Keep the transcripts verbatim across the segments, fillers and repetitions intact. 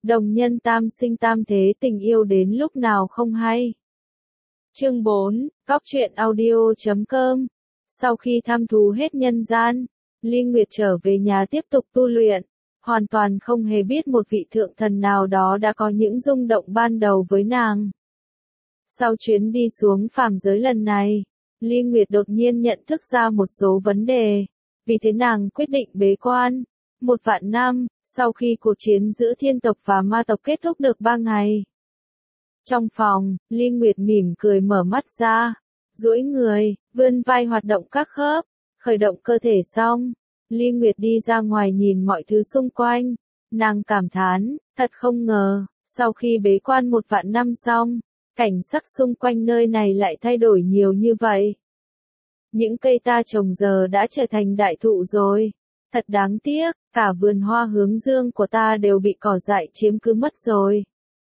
Đồng nhân tam sinh tam thế, tình yêu đến lúc nào không hay. Chương bốn, Cóc truyện audio chấm com. Sau khi thăm thú hết nhân gian, Ly Nguyệt trở về nhà tiếp tục tu luyện, hoàn toàn không hề biết một vị thượng thần nào đó đã có những rung động ban đầu với nàng. Sau chuyến đi xuống phàm giới lần này, Ly Nguyệt đột nhiên nhận thức ra một số vấn đề, vì thế nàng quyết định bế quan. Một vạn năm, sau khi cuộc chiến giữa thiên tộc và ma tộc kết thúc được ba ngày. Trong phòng, Ly Nguyệt mỉm cười mở mắt ra, duỗi người, vươn vai hoạt động các khớp, khởi động cơ thể xong. Ly Nguyệt đi ra ngoài nhìn mọi thứ xung quanh, nàng cảm thán, thật không ngờ, sau khi bế quan một vạn năm xong, cảnh sắc xung quanh nơi này lại thay đổi nhiều như vậy. Những cây ta trồng giờ đã trở thành đại thụ rồi. Thật đáng tiếc, cả vườn hoa hướng dương của ta đều bị cỏ dại chiếm cứ mất rồi.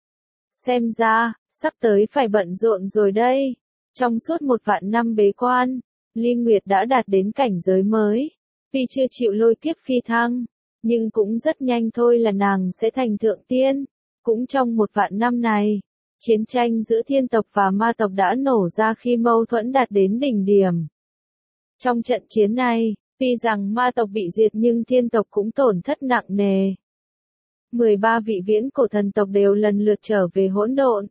Xem ra, sắp tới phải bận rộn rồi đây. Trong suốt một vạn năm bế quan, Ly Nguyệt đã đạt đến cảnh giới mới. Tuy chưa chịu lôi kiếp phi thăng, nhưng cũng rất nhanh thôi là nàng sẽ thành thượng tiên. Cũng trong một vạn năm này, chiến tranh giữa thiên tộc và ma tộc đã nổ ra khi mâu thuẫn đạt đến đỉnh điểm. Trong trận chiến này, tuy rằng ma tộc bị diệt nhưng thiên tộc cũng tổn thất nặng nề. mười ba vị viễn cổ thần tộc đều lần lượt trở về hỗn độn.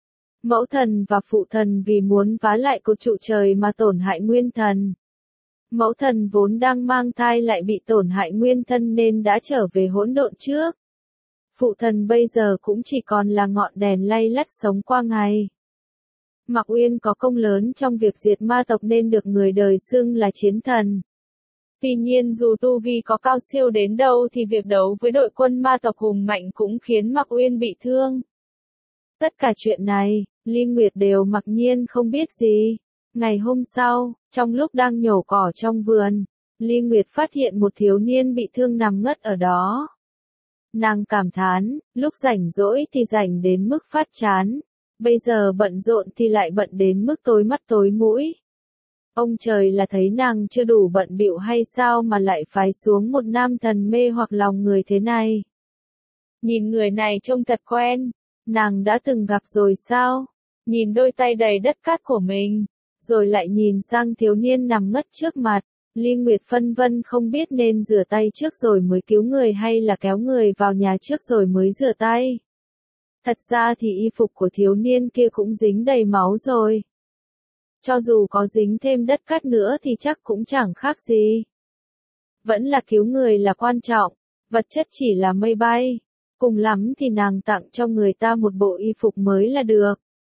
Mẫu thần và phụ thần vì muốn vá lại cột trụ trời mà tổn hại nguyên thần. Mẫu thần vốn đang mang thai lại bị tổn hại nguyên thân nên đã trở về hỗn độn trước. Phụ thần bây giờ cũng chỉ còn là ngọn đèn lay lắt sống qua ngày. Mạc Uyên có công lớn trong việc diệt ma tộc nên được người đời xưng là chiến thần. Tuy nhiên dù tu vi có cao siêu đến đâu thì việc đấu với đội quân ma tộc hùng mạnh cũng khiến Mạc Uyên bị thương. Tất cả chuyện này, Ly Nguyệt đều mặc nhiên không biết gì. Ngày hôm sau, trong lúc đang nhổ cỏ trong vườn, Ly Nguyệt phát hiện một thiếu niên bị thương nằm ngất ở đó. Nàng cảm thán, lúc rảnh rỗi thì rảnh đến mức phát chán, bây giờ bận rộn thì lại bận đến mức tối mắt tối mũi. Ông trời là thấy nàng chưa đủ bận bịu hay sao mà lại phái xuống một nam thần mê hoặc lòng người thế này. Nhìn người này trông thật quen, nàng đã từng gặp rồi sao? Nhìn đôi tay đầy đất cát của mình, rồi lại nhìn sang thiếu niên nằm ngất trước mặt, Ly Nguyệt phân vân không biết nên rửa tay trước rồi mới cứu người hay là kéo người vào nhà trước rồi mới rửa tay. Thật ra thì y phục của thiếu niên kia cũng dính đầy máu rồi. Cho dù có dính thêm đất cát nữa thì chắc cũng chẳng khác gì. Vẫn là cứu người là quan trọng, vật chất chỉ là mây bay. Cùng lắm thì nàng tặng cho người ta một bộ y phục mới là được.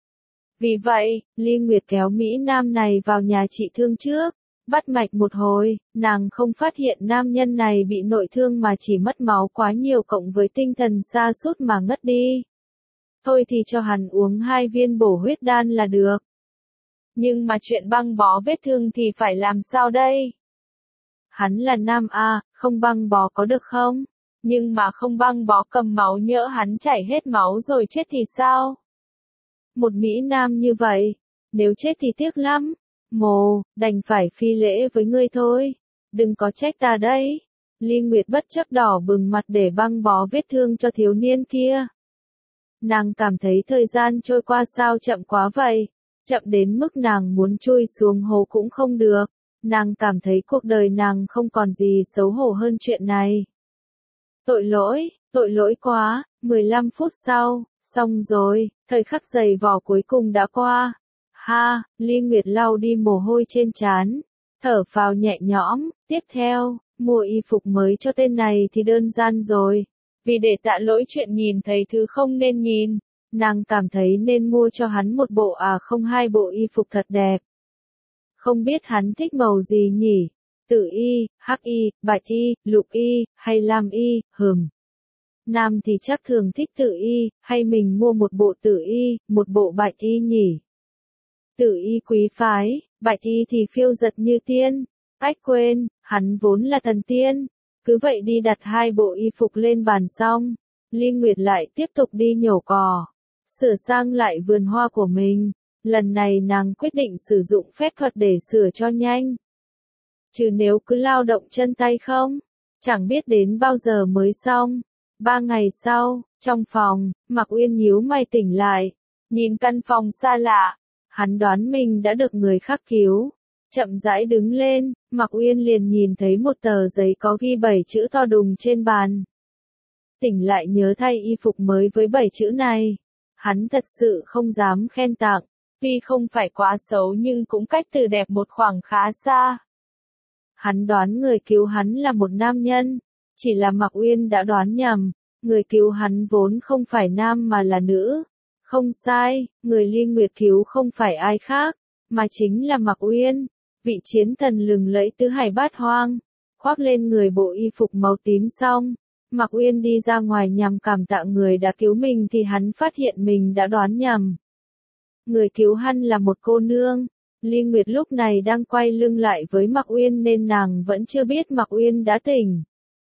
Vì vậy, Ly Nguyệt kéo Mỹ Nam này vào nhà trị thương trước. Bắt mạch một hồi, nàng không phát hiện nam nhân này bị nội thương mà chỉ mất máu quá nhiều cộng với tinh thần sa sút mà ngất đi. Thôi thì cho hắn uống hai viên bổ huyết đan là được. Nhưng mà chuyện băng bó vết thương thì phải làm sao đây? Hắn là nam a, không băng bó có được không? Nhưng mà không băng bó cầm máu nhỡ hắn chảy hết máu rồi chết thì sao? Một Mỹ Nam như vậy, nếu chết thì tiếc lắm. Mồ, đành phải phi lễ với ngươi thôi. Đừng có trách ta đấy. Ly Nguyệt bất chấp đỏ bừng mặt để băng bó vết thương cho thiếu niên kia. Nàng cảm thấy thời gian trôi qua sao chậm quá vậy. Chậm đến mức nàng muốn chui xuống hố cũng không được. Nàng cảm thấy cuộc đời nàng không còn gì xấu hổ hơn chuyện này. Tội lỗi, tội lỗi quá. mười lăm phút sau, xong rồi, thời khắc giày vò cuối cùng đã qua. Ha, Ly Nguyệt lau đi mồ hôi trên trán, thở phào nhẹ nhõm. Tiếp theo, mua y phục mới cho tên này thì đơn giản rồi. Vì để tạ lỗi chuyện nhìn thấy thứ không nên nhìn, nàng cảm thấy nên mua cho hắn một bộ à không hai bộ y phục thật đẹp. Không biết hắn thích màu gì nhỉ? Tử y, hắc y, bạch y, lục y, hay lam y, hừm. Nam thì chắc thường thích tử y, hay mình mua một bộ tử y, một bộ bạch y nhỉ? Tử y quý phái, bạch y thì phiêu giật như tiên. Ách quên, hắn vốn là thần tiên. Cứ vậy đi đặt hai bộ y phục lên bàn xong, Ly Nguyệt lại tiếp tục đi nhổ cỏ, sửa sang lại vườn hoa của mình. Lần này nàng quyết định sử dụng phép thuật để sửa cho nhanh. Chứ nếu cứ lao động chân tay không, chẳng biết đến bao giờ mới xong. Ba ngày sau, trong phòng, Mạc Uyên nhíu mày tỉnh lại, nhìn căn phòng xa lạ, hắn đoán mình đã được người khác cứu. Chậm rãi đứng lên, Mạc Uyên liền nhìn thấy một tờ giấy có ghi bảy chữ to đùng trên bàn. Tỉnh lại nhớ thay y phục mới với bảy chữ này. Hắn thật sự không dám khen tặng, tuy không phải quá xấu nhưng cũng cách từ đẹp một khoảng khá xa. Hắn đoán người cứu hắn là một nam nhân, chỉ là Mạc Uyên đã đoán nhầm, người cứu hắn vốn không phải nam mà là nữ. Không sai, người Ly Nguyệt cứu không phải ai khác, mà chính là Mạc Uyên, vị chiến thần lừng lẫy tứ hải bát hoang. Khoác lên người bộ y phục màu tím xong, Mạc Uyên đi ra ngoài nhằm cảm tạ người đã cứu mình thì hắn phát hiện mình đã đoán nhầm. Người cứu hắn là một cô nương. Ly Nguyệt lúc này đang quay lưng lại với Mạc Uyên nên nàng vẫn chưa biết Mạc Uyên đã tỉnh.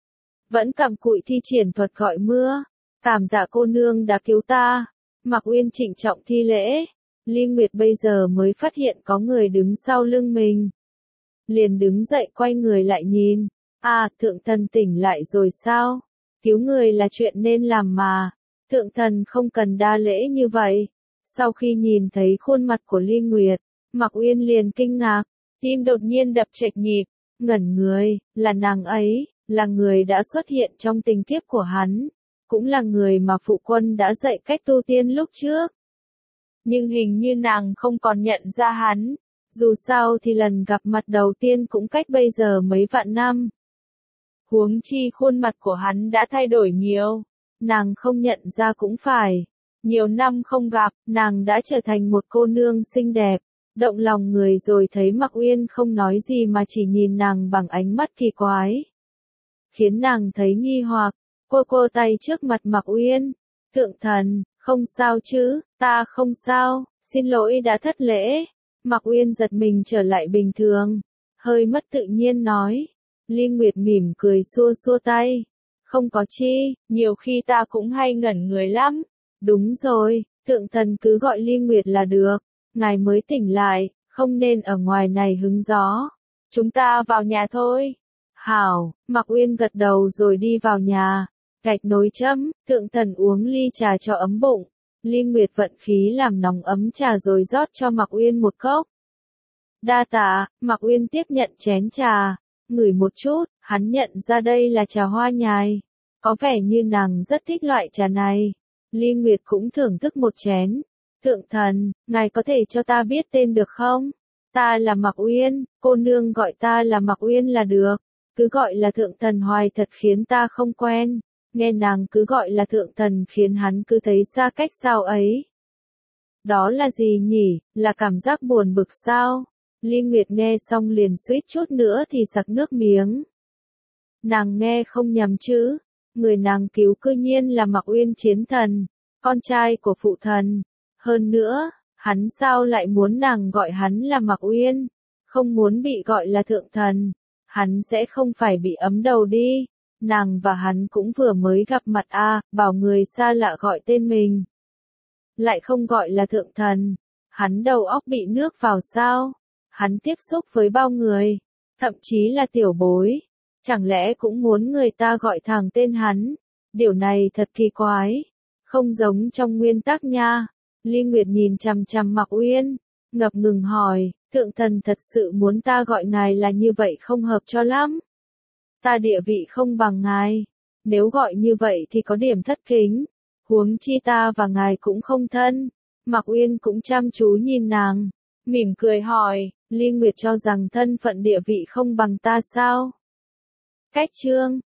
Vẫn cặm cụi thi triển thuật gọi mưa. Cảm tạ cô nương đã cứu ta. Mạc Uyên trịnh trọng thi lễ. Ly Nguyệt bây giờ mới phát hiện có người đứng sau lưng mình. Liền đứng dậy quay người lại nhìn. À, thượng thần tỉnh lại rồi sao? Cứu người là chuyện nên làm mà. Thượng thần không cần đa lễ như vậy. Sau khi nhìn thấy khuôn mặt của Ly Nguyệt, Mạc Uyên liền kinh ngạc, tim đột nhiên đập chệch nhịp, ngẩn người, là nàng ấy, là người đã xuất hiện trong tình kiếp của hắn, cũng là người mà phụ quân đã dạy cách tu tiên lúc trước. Nhưng hình như nàng không còn nhận ra hắn, dù sao thì lần gặp mặt đầu tiên cũng cách bây giờ mấy vạn năm. Huống chi khuôn mặt của hắn đã thay đổi nhiều, nàng không nhận ra cũng phải. Nhiều năm không gặp, nàng đã trở thành một cô nương xinh đẹp, động lòng người rồi thấy Mạc Uyên không nói gì mà chỉ nhìn nàng bằng ánh mắt kỳ quái. Khiến nàng thấy nghi hoặc, cô cô tay trước mặt Mạc Uyên. Thượng thần, không sao chứ, ta không sao, xin lỗi đã thất lễ. Mạc Uyên giật mình trở lại bình thường, hơi mất tự nhiên nói. Ly Nguyệt mỉm cười xua xua tay. Không có chi, nhiều khi ta cũng hay ngẩn người lắm. Đúng rồi, thượng thần cứ gọi Ly Nguyệt là được, ngài mới tỉnh lại, không nên ở ngoài này hứng gió. Chúng ta vào nhà thôi. Hảo, Mạc Uyên gật đầu rồi đi vào nhà, gạch nồi châm, thượng thần uống ly trà cho ấm bụng. Ly Nguyệt vận khí làm nóng ấm trà rồi rót cho Mạc Uyên một cốc. Đa tạ, Mạc Uyên tiếp nhận chén trà, ngửi một chút, hắn nhận ra đây là trà hoa nhài. Có vẻ như nàng rất thích loại trà này. Ly Nguyệt cũng thưởng thức một chén. Thượng thần, ngài có thể cho ta biết tên được không? Ta là Mạc Uyên, cô nương gọi ta là Mạc Uyên là được. Cứ gọi là thượng thần hoài thật khiến ta không quen. Nghe nàng cứ gọi là thượng thần khiến hắn cứ thấy xa cách sao ấy. Đó là gì nhỉ, là cảm giác buồn bực sao? Ly Nguyệt nghe xong liền suýt chút nữa thì sặc nước miếng. Nàng nghe không nhầm chứ? Người nàng cứu cư nhiên là Mạc Uyên chiến thần, con trai của phụ thần. Hơn nữa, hắn sao lại muốn nàng gọi hắn là Mạc Uyên, không muốn bị gọi là thượng thần. Hắn sẽ không phải bị ấm đầu đi. Nàng và hắn cũng vừa mới gặp mặt a, à, bảo người xa lạ gọi tên mình. Lại không gọi là thượng thần. Hắn đầu óc bị nước vào sao? Hắn tiếp xúc với bao người, thậm chí là tiểu bối. Chẳng lẽ cũng muốn người ta gọi thẳng tên hắn? Điều này thật kỳ quái. Không giống trong nguyên tắc nha. Ly Nguyệt nhìn chằm chằm Mạc Uyên, ngập ngừng hỏi, thượng thần thật sự muốn ta gọi ngài là như vậy không hợp cho lắm. Ta địa vị không bằng ngài. Nếu gọi như vậy thì có điểm thất kính. Huống chi ta và ngài cũng không thân. Mạc Uyên cũng chăm chú nhìn nàng, mỉm cười hỏi, Ly Nguyệt cho rằng thân phận địa vị không bằng ta sao? Cách chương